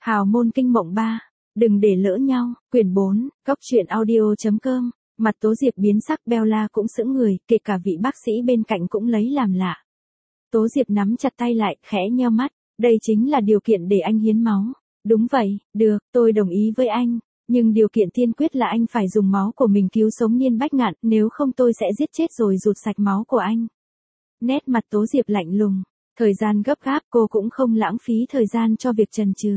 Hào môn kinh mộng 3. Đừng để lỡ nhau. Quyển 4. Cóc truyện audio.com. Mặt Tố Diệp biến sắc, Bella cũng sững người, kể cả vị bác sĩ bên cạnh cũng lấy làm lạ. Tố Diệp nắm chặt tay lại, khẽ nheo mắt. Đây chính là điều kiện để anh hiến máu. Đúng vậy, được, tôi đồng ý với anh. Nhưng điều kiện tiên quyết là anh phải dùng máu của mình cứu sống Niên Bách Ngạn, nếu không tôi sẽ giết chết rồi rụt sạch máu của anh. Nét mặt Tố Diệp lạnh lùng. Thời gian gấp gáp, cô cũng không lãng phí thời gian cho việc chần chừ.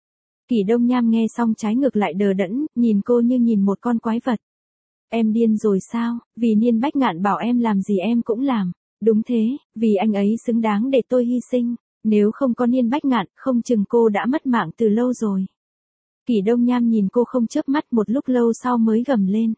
Kỷ Đông Nham nghe xong trái ngược lại đờ đẫn, nhìn cô như nhìn một con quái vật. Em điên rồi sao, vì Niên Bách Ngạn bảo em làm gì em cũng làm. Đúng thế, vì anh ấy xứng đáng để tôi hy sinh. Nếu không có Niên Bách Ngạn, không chừng cô đã mất mạng từ lâu rồi. Kỷ Đông Nham nhìn cô không chớp mắt, một lúc lâu sau mới gầm lên.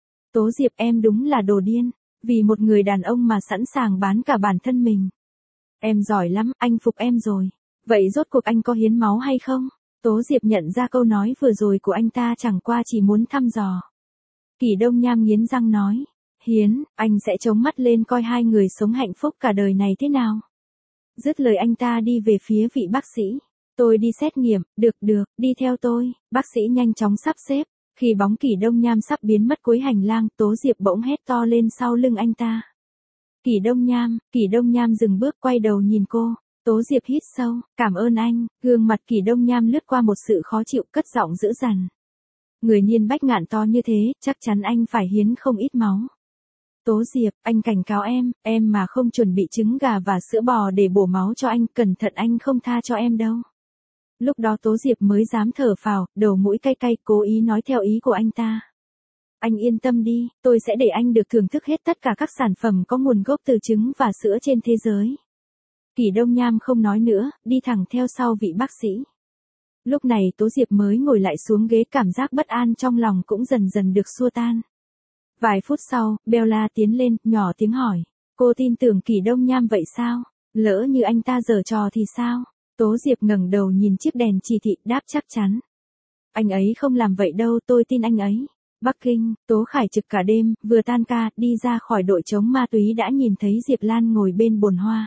Tố Diệp, em đúng là đồ điên. Vì một người đàn ông mà sẵn sàng bán cả bản thân mình. Em giỏi lắm, anh phục em rồi. Vậy rốt cuộc anh có hiến máu hay không? Tố Diệp nhận ra câu nói vừa rồi của anh ta chẳng qua chỉ muốn thăm dò. Kỷ Đông Nham nghiến răng nói. Hiến, anh sẽ chống mắt lên coi hai người sống hạnh phúc cả đời này thế nào. Dứt lời anh ta đi về phía vị bác sĩ. Tôi đi xét nghiệm, được, đi theo tôi. Bác sĩ nhanh chóng sắp xếp. Khi bóng Kỷ Đông Nham sắp biến mất cuối hành lang, Tố Diệp bỗng hét to lên sau lưng anh ta. Kỷ Đông Nham dừng bước, quay đầu nhìn cô. Tố Diệp hít sâu, cảm ơn anh. Gương mặt Kỷ Đông Nham lướt qua một sự khó chịu, cất giọng dữ dằn. Người Niên Bách Ngạn to như thế, chắc chắn anh phải hiến không ít máu. Tố Diệp, anh cảnh cáo em mà không chuẩn bị trứng gà và sữa bò để bổ máu cho anh, cẩn thận anh không tha cho em đâu. Lúc đó Tố Diệp mới dám thở phào, đầu mũi cay cay, cố ý nói theo ý của anh ta. Anh yên tâm đi, tôi sẽ để anh được thưởng thức hết tất cả các sản phẩm có nguồn gốc từ trứng và sữa trên thế giới. Kỷ Đông Nham không nói nữa, đi thẳng theo sau vị bác sĩ. Lúc này Tố Diệp mới ngồi lại xuống ghế, cảm giác bất an trong lòng cũng dần dần được xua tan. Vài phút sau, Bella tiến lên, nhỏ tiếng hỏi. Cô tin tưởng Kỷ Đông Nham vậy sao? Lỡ như anh ta giở trò thì sao? Tố Diệp ngẩng đầu nhìn chiếc đèn chỉ thị, đáp chắc chắn. Anh ấy không làm vậy đâu, tôi tin anh ấy. Bắc Kinh, Tố Khải trực cả đêm, vừa tan ca, đi ra khỏi đội chống ma túy đã nhìn thấy Diệp Lan ngồi bên bồn hoa.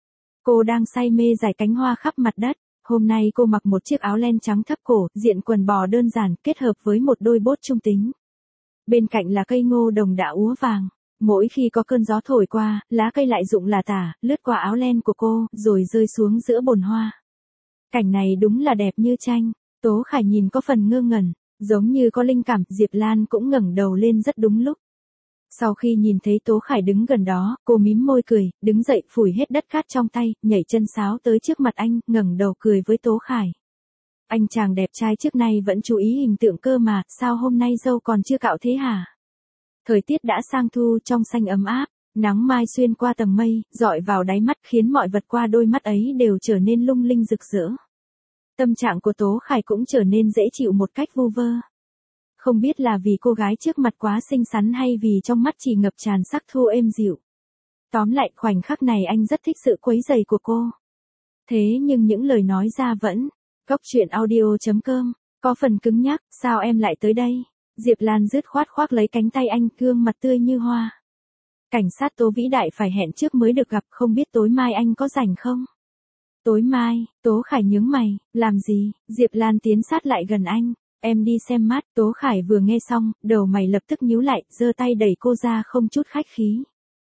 Cô đang say mê rải cánh hoa khắp mặt đất. Hôm nay cô mặc một chiếc áo len trắng thấp cổ, diện quần bò đơn giản, kết hợp với một đôi bốt trung tính. Bên cạnh là cây ngô đồng đã úa vàng. Mỗi khi có cơn gió thổi qua, lá cây lại rụng lả tả, lướt qua áo len của cô, rồi rơi xuống giữa bồn hoa. Cảnh này đúng là đẹp như tranh. Tố Khải nhìn có phần ngơ ngẩn, giống như có linh cảm. Diệp Lan cũng ngẩng đầu lên rất đúng lúc. Sau khi nhìn thấy Tố Khải đứng gần đó, cô mím môi cười, đứng dậy phủi hết đất cát trong tay, nhảy chân sáo tới trước mặt anh, ngẩng đầu cười với Tố Khải. Anh chàng đẹp trai trước nay vẫn chú ý hình tượng cơ mà, sao hôm nay râu còn chưa cạo thế hả? Thời tiết đã sang thu, trong xanh ấm áp, nắng mai xuyên qua tầng mây, dọi vào đáy mắt khiến mọi vật qua đôi mắt ấy đều trở nên lung linh rực rỡ. Tâm trạng của Tố Khải cũng trở nên dễ chịu một cách vu vơ. Không biết là vì cô gái trước mặt quá xinh xắn hay vì trong mắt chỉ ngập tràn sắc thu êm dịu. Tóm lại, khoảnh khắc này anh rất thích sự quấy rầy của cô. Thế nhưng những lời nói ra vẫn. Cóc truyện audio.com. Có phần cứng nhắc, sao em lại tới đây? Diệp Lan dứt khoát khoác lấy cánh tay anh, gương mặt tươi như hoa. Cảnh sát Tố vĩ đại phải hẹn trước mới được gặp, không biết tối mai anh có rảnh không? Tối mai, Tố Khải nhướng mày, làm gì? Diệp Lan tiến sát lại gần anh. Em đi xem mắt. Tố Khải vừa nghe xong, đầu mày lập tức nhíu lại, giơ tay đẩy cô ra không chút khách khí.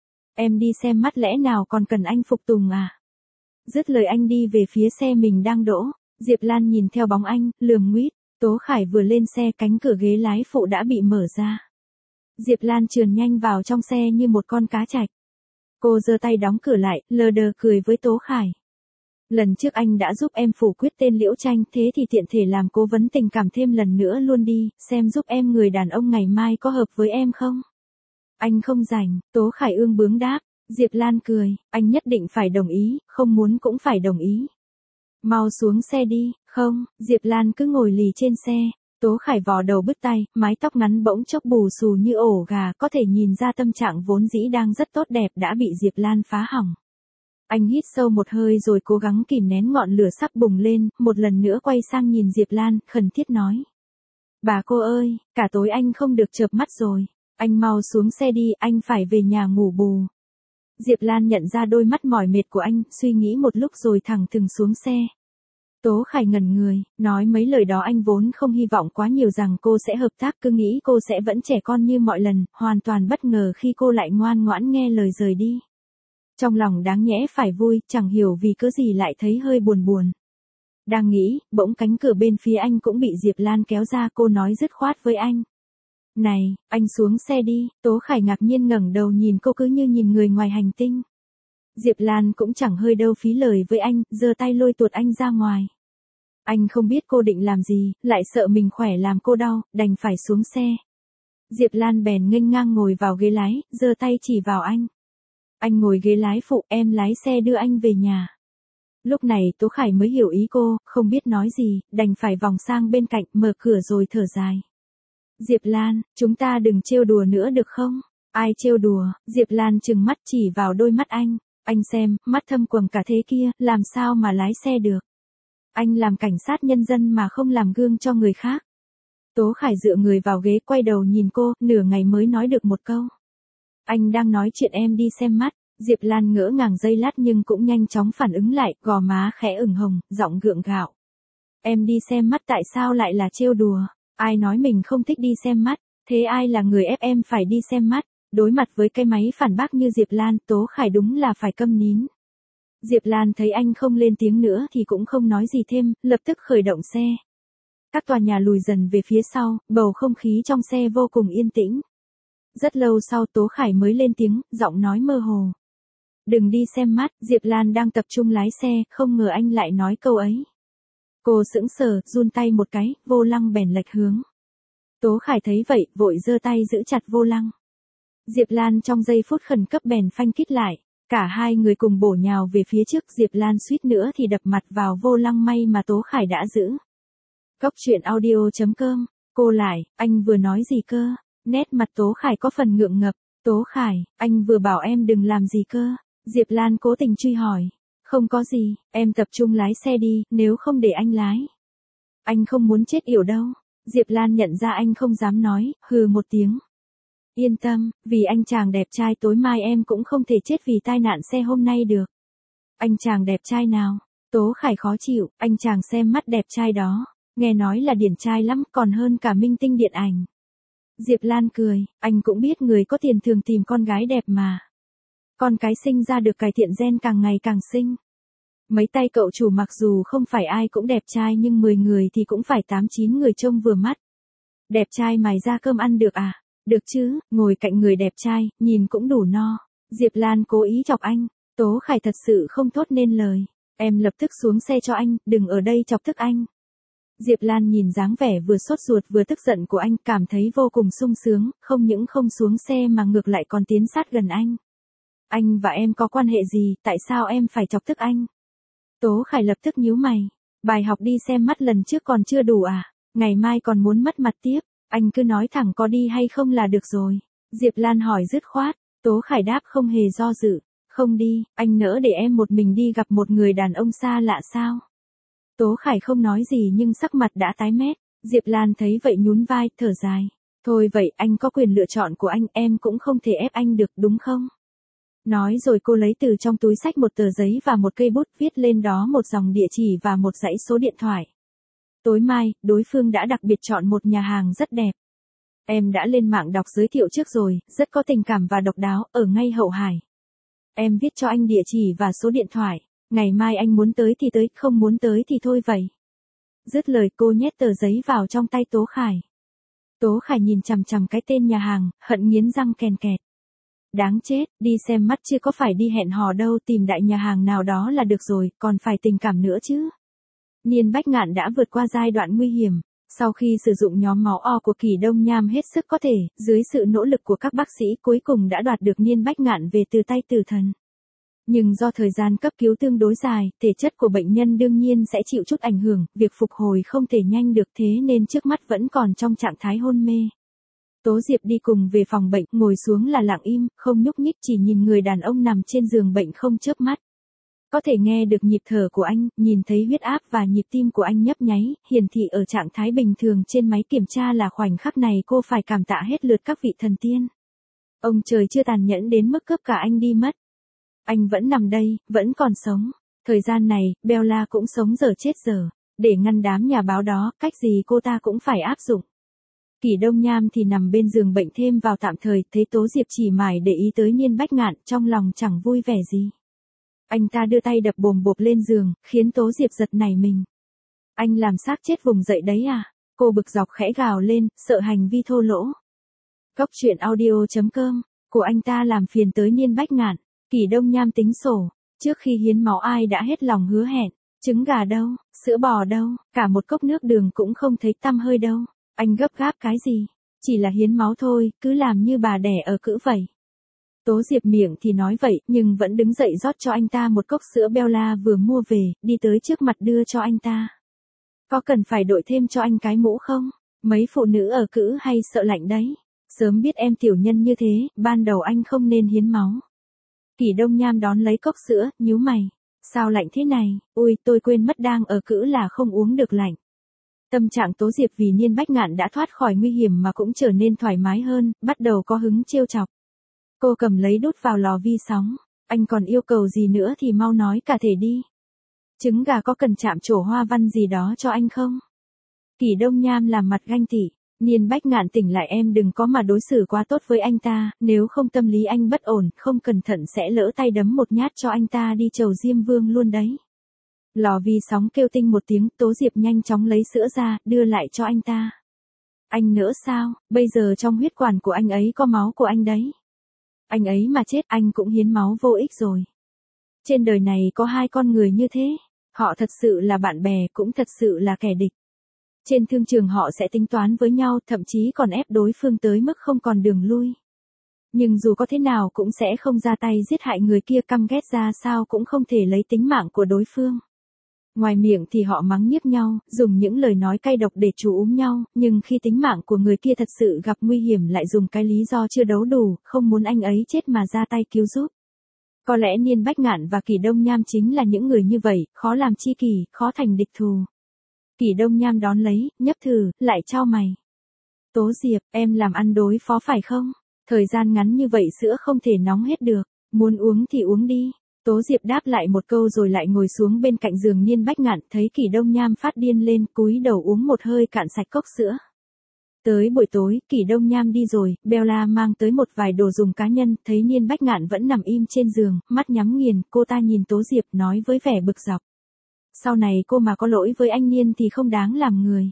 Em đi xem mắt lẽ nào còn cần anh phục tùng à? Dứt lời anh đi về phía xe mình đang đỗ. Diệp Lan nhìn theo bóng anh, lườm nguýt. Tố Khải vừa lên xe, cánh cửa ghế lái phụ đã bị mở ra. Diệp Lan trườn nhanh vào trong xe như một con cá trạch. Cô giơ tay đóng cửa lại, lờ đờ cười với Tố Khải. Lần trước anh đã giúp em phủ quyết tên Liễu Tranh, thế thì tiện thể làm cố vấn tình cảm thêm lần nữa luôn đi, xem giúp em người đàn ông ngày mai có hợp với em không? Anh không rảnh, Tố Khải ương bướng đáp. Diệp Lan cười, anh nhất định phải đồng ý, không muốn cũng phải đồng ý. Mau xuống xe đi. Không, Diệp Lan cứ ngồi lì trên xe. Tố Khải vò đầu bứt tai, mái tóc ngắn bỗng chốc bù xù như ổ gà, có thể nhìn ra tâm trạng vốn dĩ đang rất tốt đẹp đã bị Diệp Lan phá hỏng. Anh hít sâu một hơi rồi cố gắng kìm nén ngọn lửa sắp bùng lên, một lần nữa quay sang nhìn Diệp Lan, khẩn thiết nói. Bà cô ơi, cả tối anh không được chợp mắt rồi. Anh mau xuống xe đi, anh phải về nhà ngủ bù. Diệp Lan nhận ra đôi mắt mỏi mệt của anh, suy nghĩ một lúc rồi thẳng thừng xuống xe. Tố Khải ngẩn người, nói mấy lời đó anh vốn không hy vọng quá nhiều rằng cô sẽ hợp tác, cứ nghĩ cô sẽ vẫn trẻ con như mọi lần, hoàn toàn bất ngờ khi cô lại ngoan ngoãn nghe lời rời đi. Trong lòng đáng nhẽ phải vui, chẳng hiểu vì cớ gì lại thấy hơi buồn buồn. Đang nghĩ, bỗng cánh cửa bên phía anh cũng bị Diệp Lan kéo ra, cô nói dứt khoát với anh. Này, anh xuống xe đi. Tố Khải ngạc nhiên ngẩng đầu nhìn cô cứ như nhìn người ngoài hành tinh. Diệp Lan cũng chẳng hơi đâu phí lời với anh, giơ tay lôi tuột anh ra ngoài. Anh không biết cô định làm gì, lại sợ mình khỏe làm cô đau, đành phải xuống xe. Diệp Lan bèn nghênh ngang ngồi vào ghế lái, giơ tay chỉ vào anh. Anh ngồi ghế lái phụ, em lái xe đưa anh về nhà. Lúc này Tố Khải mới hiểu ý cô, không biết nói gì, đành phải vòng sang bên cạnh, mở cửa rồi thở dài. Diệp Lan, chúng ta đừng trêu đùa nữa được không? Ai trêu đùa? Diệp Lan trừng mắt chỉ vào đôi mắt anh. Anh xem, mắt thâm quầng cả thế kia, làm sao mà lái xe được? Anh làm cảnh sát nhân dân mà không làm gương cho người khác. Tố Khải dựa người vào ghế quay đầu nhìn cô, nửa ngày mới nói được một câu. Anh đang nói chuyện em đi xem mắt. Diệp Lan ngỡ ngàng giây lát nhưng cũng nhanh chóng phản ứng lại, gò má khẽ ửng hồng, giọng gượng gạo. Em đi xem mắt tại sao lại là trêu đùa? Ai nói mình không thích đi xem mắt, thế ai là người ép em phải đi xem mắt? Đối mặt với cái máy phản bác như Diệp Lan, Tố Khải đúng là phải câm nín. Diệp Lan thấy anh không lên tiếng nữa thì cũng không nói gì thêm, lập tức khởi động xe. Các tòa nhà lùi dần về phía sau, bầu không khí trong xe vô cùng yên tĩnh. Rất lâu sau Tố Khải mới lên tiếng, giọng nói mơ hồ. Đừng đi xem mắt. Diệp Lan đang tập trung lái xe, không ngờ anh lại nói câu ấy. Cô sững sờ, run tay một cái, vô lăng bèn lệch hướng. Tố Khải thấy vậy, vội giơ tay giữ chặt vô lăng. Diệp Lan trong giây phút khẩn cấp bèn phanh kít lại. Cả hai người cùng bổ nhào về phía trước, Diệp Lan suýt nữa thì đập mặt vào vô lăng, may mà Tố Khải đã giữ. Cốc truyện audio.com. Cô lại, anh vừa nói gì cơ? Nét mặt Tố Khải có phần ngượng ngập. Tố Khải, anh vừa bảo em đừng làm gì cơ? Diệp Lan cố tình truy hỏi. Không có gì, em tập trung lái xe đi, nếu không để anh lái. Anh không muốn chết yểu đâu. Diệp Lan nhận ra anh không dám nói, hừ một tiếng. Yên tâm, vì anh chàng đẹp trai tối mai em cũng không thể chết vì tai nạn xe hôm nay được. Anh chàng đẹp trai nào? Tố Khải khó chịu, anh chàng xem mắt đẹp trai đó. Nghe nói là điển trai lắm, còn hơn cả minh tinh điện ảnh. Diệp Lan cười, anh cũng biết người có tiền thường tìm con gái đẹp mà. Con cái sinh ra được cải thiện gen càng ngày càng xinh. Mấy tay cậu chủ mặc dù không phải ai cũng đẹp trai nhưng 10 người thì cũng phải 8-9 người trông vừa mắt. Đẹp trai mài ra cơm ăn được à? Được chứ, ngồi cạnh người đẹp trai, nhìn cũng đủ no. Diệp Lan cố ý chọc anh. Tố Khải thật sự không thốt nên lời. Em lập tức xuống xe cho anh, đừng ở đây chọc tức anh. Diệp Lan nhìn dáng vẻ vừa sốt ruột vừa tức giận của anh, cảm thấy vô cùng sung sướng, không những không xuống xe mà ngược lại còn tiến sát gần anh. Anh và em có quan hệ gì, tại sao em phải chọc tức anh? Tố Khải lập tức nhíu mày. Bài học đi xem mắt lần trước còn chưa đủ à? Ngày mai còn muốn mất mặt tiếp, anh cứ nói thẳng có đi hay không là được rồi. Diệp Lan hỏi dứt khoát. Tố Khải đáp không hề do dự. Không đi, anh nỡ để em một mình đi gặp một người đàn ông xa lạ sao? Tố Khải không nói gì nhưng sắc mặt đã tái mét. Diệp Lan thấy vậy nhún vai, thở dài. Thôi vậy, anh có quyền lựa chọn của anh, em cũng không thể ép anh được, đúng không? Nói rồi cô lấy từ trong túi xách một tờ giấy và một cây bút, viết lên đó một dòng địa chỉ và một dãy số điện thoại. Tối mai, đối phương đã đặc biệt chọn một nhà hàng rất đẹp. Em đã lên mạng đọc giới thiệu trước rồi, rất có tình cảm và độc đáo, ở ngay Hậu Hải. Em viết cho anh địa chỉ và số điện thoại. Ngày mai anh muốn tới thì tới, không muốn tới thì thôi vậy. Dứt lời cô nhét tờ giấy vào trong tay Tố Khải. Tố Khải nhìn chằm chằm cái tên nhà hàng, hận nghiến răng kèn kẹt. Đáng chết, đi xem mắt chứ có phải đi hẹn hò đâu, tìm đại nhà hàng nào đó là được rồi, còn phải tình cảm nữa chứ. Niên Bách Ngạn đã vượt qua giai đoạn nguy hiểm. Sau khi sử dụng nhóm máu O của Kỳ Đông Nham hết sức có thể, dưới sự nỗ lực của các bác sĩ cuối cùng đã đoạt được Niên Bách Ngạn về từ tay tử thần. Nhưng do thời gian cấp cứu tương đối dài, thể chất của bệnh nhân đương nhiên sẽ chịu chút ảnh hưởng, việc phục hồi không thể nhanh được, thế nên trước mắt vẫn còn trong trạng thái hôn mê. Tố Diệp đi cùng về phòng bệnh, ngồi xuống là lặng im, không nhúc nhích, chỉ nhìn người đàn ông nằm trên giường bệnh không chớp mắt. Có thể nghe được nhịp thở của anh, nhìn thấy huyết áp và nhịp tim của anh nhấp nháy, hiển thị ở trạng thái bình thường trên máy kiểm tra. Là khoảnh khắc này cô phải cảm tạ hết lượt các vị thần tiên. Ông trời chưa tàn nhẫn đến mức cướp cả anh đi mất. Anh vẫn nằm đây, vẫn còn sống. Thời gian này, Bella cũng sống dở chết dở. Để ngăn đám nhà báo đó, cách gì cô ta cũng phải áp dụng. Kỷ Đông Nham thì nằm bên giường bệnh thêm vào tạm thời, thấy Tố Diệp chỉ mải để ý tới Niên Bách Ngạn, trong lòng chẳng vui vẻ gì. Anh ta đưa tay đập bồm bộp lên giường, khiến Tố Diệp giật nảy mình. Anh làm xác chết vùng dậy đấy à? Cô bực dọc khẽ gào lên, sợ hành vi thô lỗ. Cóc truyện audio.com, của anh ta làm phiền tới Niên Bách Ngạn. Kỷ Đông Nham tính sổ, trước khi hiến máu ai đã hết lòng hứa hẹn, trứng gà đâu, sữa bò đâu, cả một cốc nước đường cũng không thấy tăm hơi đâu. Anh gấp gáp cái gì? Chỉ là hiến máu thôi, cứ làm như bà đẻ ở cữ vậy. Tố Diệp miệng thì nói vậy, nhưng vẫn đứng dậy rót cho anh ta một cốc sữa Bella vừa mua về, đi tới trước mặt đưa cho anh ta. Có cần phải đội thêm cho anh cái mũ không? Mấy phụ nữ ở cữ hay sợ lạnh đấy. Sớm biết em tiểu nhân như thế, ban đầu anh không nên hiến máu. Kỷ Đông Nham đón lấy cốc sữa, nhíu mày. Sao lạnh thế này? Ui, tôi quên mất đang ở cữ là không uống được lạnh. Tâm trạng Tố Diệp vì Niên Bách Ngạn đã thoát khỏi nguy hiểm mà cũng trở nên thoải mái hơn, bắt đầu có hứng trêu chọc. Cô cầm lấy đút vào lò vi sóng. Anh còn yêu cầu gì nữa thì mau nói cả thể đi. Trứng gà có cần chạm trổ hoa văn gì đó cho anh không? Kỷ Đông Nham làm mặt ganh tị. Niên Bách Ngạn tỉnh lại, em đừng có mà đối xử quá tốt với anh ta, nếu không tâm lý anh bất ổn, không cẩn thận sẽ lỡ tay đấm một nhát cho anh ta đi chầu Diêm Vương luôn đấy. Lò vi sóng kêu tinh một tiếng, Tố Diệp nhanh chóng lấy sữa ra, đưa lại cho anh ta. Anh nỡ sao, bây giờ trong huyết quản của anh ấy có máu của anh đấy. Anh ấy mà chết anh cũng hiến máu vô ích rồi. Trên đời này có hai con người như thế, họ thật sự là bạn bè cũng thật sự là kẻ địch. Trên thương trường họ sẽ tính toán với nhau, thậm chí còn ép đối phương tới mức không còn đường lui. Nhưng dù có thế nào cũng sẽ không ra tay giết hại người kia, căm ghét ra sao cũng không thể lấy tính mạng của đối phương. Ngoài miệng thì họ mắng nhiếc nhau, dùng những lời nói cay độc để trù úm nhau, nhưng khi tính mạng của người kia thật sự gặp nguy hiểm lại dùng cái lý do chưa đấu đủ, không muốn anh ấy chết mà ra tay cứu giúp. Có lẽ Niên Bách Ngạn và Kỷ Đông Nham chính là những người như vậy, khó làm tri kỷ, khó thành địch thù. Kỷ Đông Nham đón lấy, nhấp thử, lại chau mày. Tố Diệp, em làm ăn đối phó phải không? Thời gian ngắn như vậy sữa không thể nóng hết được, muốn uống thì uống đi. Tố Diệp đáp lại một câu rồi lại ngồi xuống bên cạnh giường Niên Bách Ngạn, thấy Kỷ Đông Nham phát điên lên, cúi đầu uống một hơi cạn sạch cốc sữa. Tới buổi tối, Kỷ Đông Nham đi rồi, Bella mang tới một vài đồ dùng cá nhân, thấy Niên Bách Ngạn vẫn nằm im trên giường, mắt nhắm nghiền, cô ta nhìn Tố Diệp nói với vẻ bực dọc. Sau này cô mà có lỗi với anh Niên thì không đáng làm người.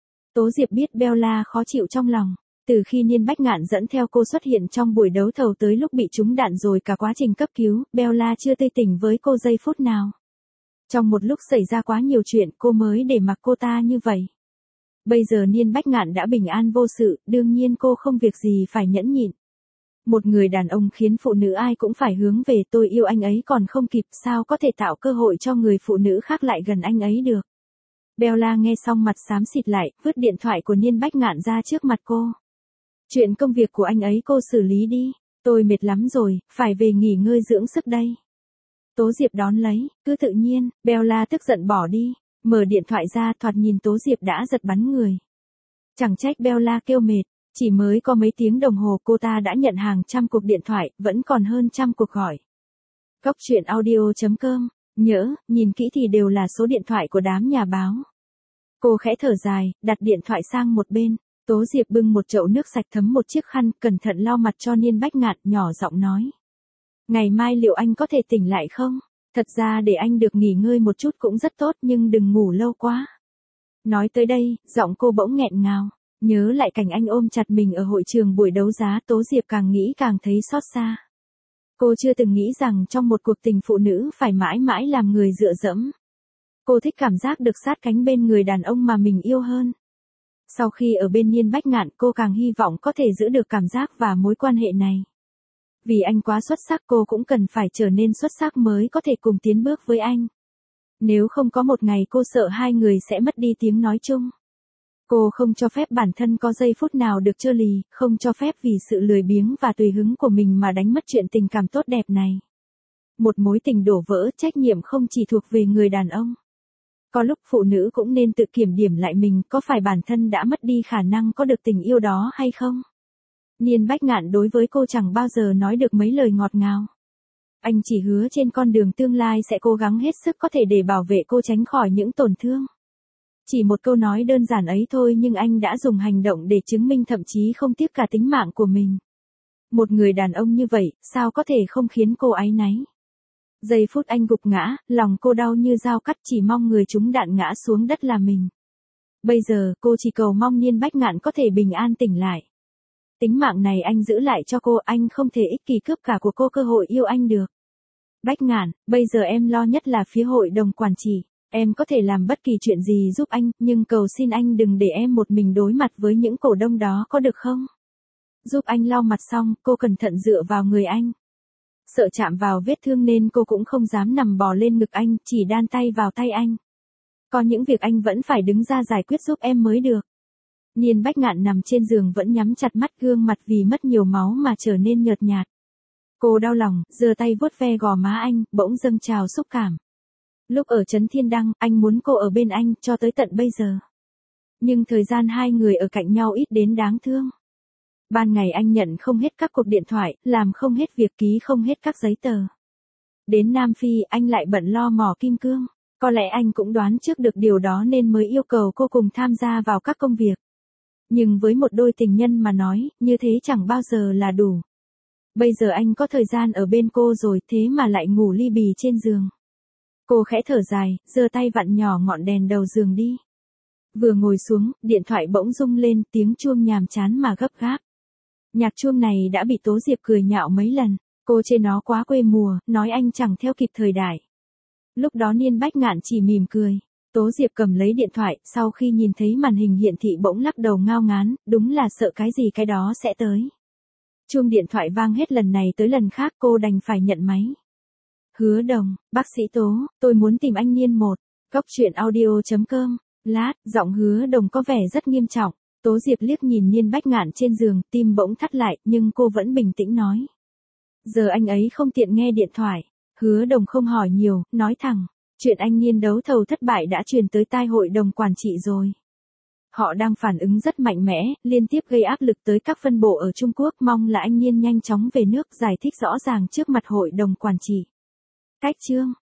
Tố Diệp biết Bella khó chịu trong lòng. Từ khi Niên Bách Ngạn dẫn theo cô xuất hiện trong buổi đấu thầu tới lúc bị trúng đạn rồi cả quá trình cấp cứu, Bella chưa tươi tỉnh với cô giây phút nào. Trong một lúc xảy ra quá nhiều chuyện cô mới để mặc cô ta như vậy. Bây giờ Niên Bách Ngạn đã bình an vô sự, đương nhiên cô không việc gì phải nhẫn nhịn. Một người đàn ông khiến phụ nữ ai cũng phải hướng về, tôi yêu anh ấy còn không kịp, sao có thể tạo cơ hội cho người phụ nữ khác lại gần anh ấy được. Bella nghe xong mặt xám xịt lại, vứt điện thoại của Niên Bách Ngạn ra trước mặt cô. Chuyện công việc của anh ấy cô xử lý đi, tôi mệt lắm rồi, phải về nghỉ ngơi dưỡng sức đây. Tố Diệp đón lấy, cứ tự nhiên, Bella tức giận bỏ đi, mở điện thoại ra, thoạt nhìn Tố Diệp đã giật bắn người. Chẳng trách Bella kêu mệt, chỉ mới có mấy tiếng đồng hồ cô ta đã nhận hàng trăm cuộc điện thoại, vẫn còn hơn trăm cuộc gọi. Cóc truyện audio.com, nhỡ, nhìn kỹ thì đều là số điện thoại của đám nhà báo. Cô khẽ thở dài, đặt điện thoại sang một bên. Tố Diệp bưng một chậu nước sạch thấm một chiếc khăn, cẩn thận lau mặt cho Niên Bách Ngạn, nhỏ giọng nói. Ngày mai liệu anh có thể tỉnh lại không? Thật ra để anh được nghỉ ngơi một chút cũng rất tốt, nhưng đừng ngủ lâu quá. Nói tới đây, giọng cô bỗng nghẹn ngào. Nhớ lại cảnh anh ôm chặt mình ở hội trường buổi đấu giá, Tố Diệp càng nghĩ càng thấy xót xa. Cô chưa từng nghĩ rằng trong một cuộc tình phụ nữ phải mãi mãi làm người dựa dẫm. Cô thích cảm giác được sát cánh bên người đàn ông mà mình yêu hơn. Sau khi ở bên Niên Bách Ngạn, cô càng hy vọng có thể giữ được cảm giác và mối quan hệ này. Vì anh quá xuất sắc, cô cũng cần phải trở nên xuất sắc mới có thể cùng tiến bước với anh. Nếu không có một ngày cô sợ hai người sẽ mất đi tiếng nói chung. Cô không cho phép bản thân có giây phút nào được trơ lì, không cho phép vì sự lười biếng và tùy hứng của mình mà đánh mất chuyện tình cảm tốt đẹp này. Một mối tình đổ vỡ, trách nhiệm không chỉ thuộc về người đàn ông. Có lúc phụ nữ cũng nên tự kiểm điểm lại mình, có phải bản thân đã mất đi khả năng có được tình yêu đó hay không? Niên Bách Ngạn đối với cô chẳng bao giờ nói được mấy lời ngọt ngào. Anh chỉ hứa trên con đường tương lai sẽ cố gắng hết sức có thể để bảo vệ cô tránh khỏi những tổn thương. Chỉ một câu nói đơn giản ấy thôi nhưng anh đã dùng hành động để chứng minh thậm chí không tiếc cả tính mạng của mình. Một người đàn ông như vậy, sao có thể không khiến cô áy náy? Giây phút anh gục ngã, lòng cô đau như dao cắt chỉ mong người trúng đạn ngã xuống đất là mình. Bây giờ, cô chỉ cầu mong Niên Bách Ngạn có thể bình an tỉnh lại. Tính mạng này anh giữ lại cho cô, anh không thể ích kỷ cướp cả của cô cơ hội yêu anh được. Bách Ngạn, bây giờ em lo nhất là phía hội đồng quản trị. Em có thể làm bất kỳ chuyện gì giúp anh, nhưng cầu xin anh đừng để em một mình đối mặt với những cổ đông đó có được không? Giúp anh lau mặt xong, cô cẩn thận dựa vào người anh. Sợ chạm vào vết thương nên cô cũng không dám nằm bò lên ngực anh, chỉ đan tay vào tay anh. Có những việc anh vẫn phải đứng ra giải quyết giúp em mới được. Niên Bách Ngạn nằm trên giường vẫn nhắm chặt mắt, gương mặt vì mất nhiều máu mà trở nên nhợt nhạt. Cô đau lòng, giơ tay vuốt ve gò má anh, bỗng dâng trào xúc cảm. Lúc ở Trấn Thiên Đăng, anh muốn cô ở bên anh, cho tới tận bây giờ. Nhưng thời gian hai người ở cạnh nhau ít đến đáng thương. Ban ngày anh nhận không hết các cuộc điện thoại, làm không hết việc, ký không hết các giấy tờ. Đến Nam Phi, anh lại bận lo mỏ kim cương. Có lẽ anh cũng đoán trước được điều đó nên mới yêu cầu cô cùng tham gia vào các công việc. Nhưng với một đôi tình nhân mà nói, như thế chẳng bao giờ là đủ. Bây giờ anh có thời gian ở bên cô rồi, thế mà lại ngủ li bì trên giường. Cô khẽ thở dài, giơ tay vặn nhỏ ngọn đèn đầu giường đi. Vừa ngồi xuống, điện thoại bỗng rung lên, tiếng chuông nhàm chán mà gấp gáp. Nhạc chuông này đã bị Tố Diệp cười nhạo mấy lần, cô chê nó quá quê mùa, nói anh chẳng theo kịp thời đại. Lúc đó Niên Bách Ngạn chỉ mỉm cười. Tố Diệp cầm lấy điện thoại, sau khi nhìn thấy màn hình hiển thị bỗng lắc đầu ngao ngán, đúng là sợ cái gì cái đó sẽ tới. Chuông điện thoại vang hết lần này tới lần khác, cô đành phải nhận máy. Hứa Đồng, bác sĩ Tố, tôi muốn tìm anh Niên một. Góc truyện audio.com. Lát, giọng Hứa Đồng có vẻ rất nghiêm trọng. Tố Diệp liếc nhìn Niên Bách Ngạn trên giường, tim bỗng thắt lại, nhưng cô vẫn bình tĩnh nói. Giờ anh ấy không tiện nghe điện thoại. Hứa Đồng không hỏi nhiều, nói thẳng. Chuyện anh Niên đấu thầu thất bại đã truyền tới tai hội đồng quản trị rồi. Họ đang phản ứng rất mạnh mẽ, liên tiếp gây áp lực tới các phân bộ ở Trung Quốc, mong là anh Niên nhanh chóng về nước giải thích rõ ràng trước mặt hội đồng quản trị. Cách chương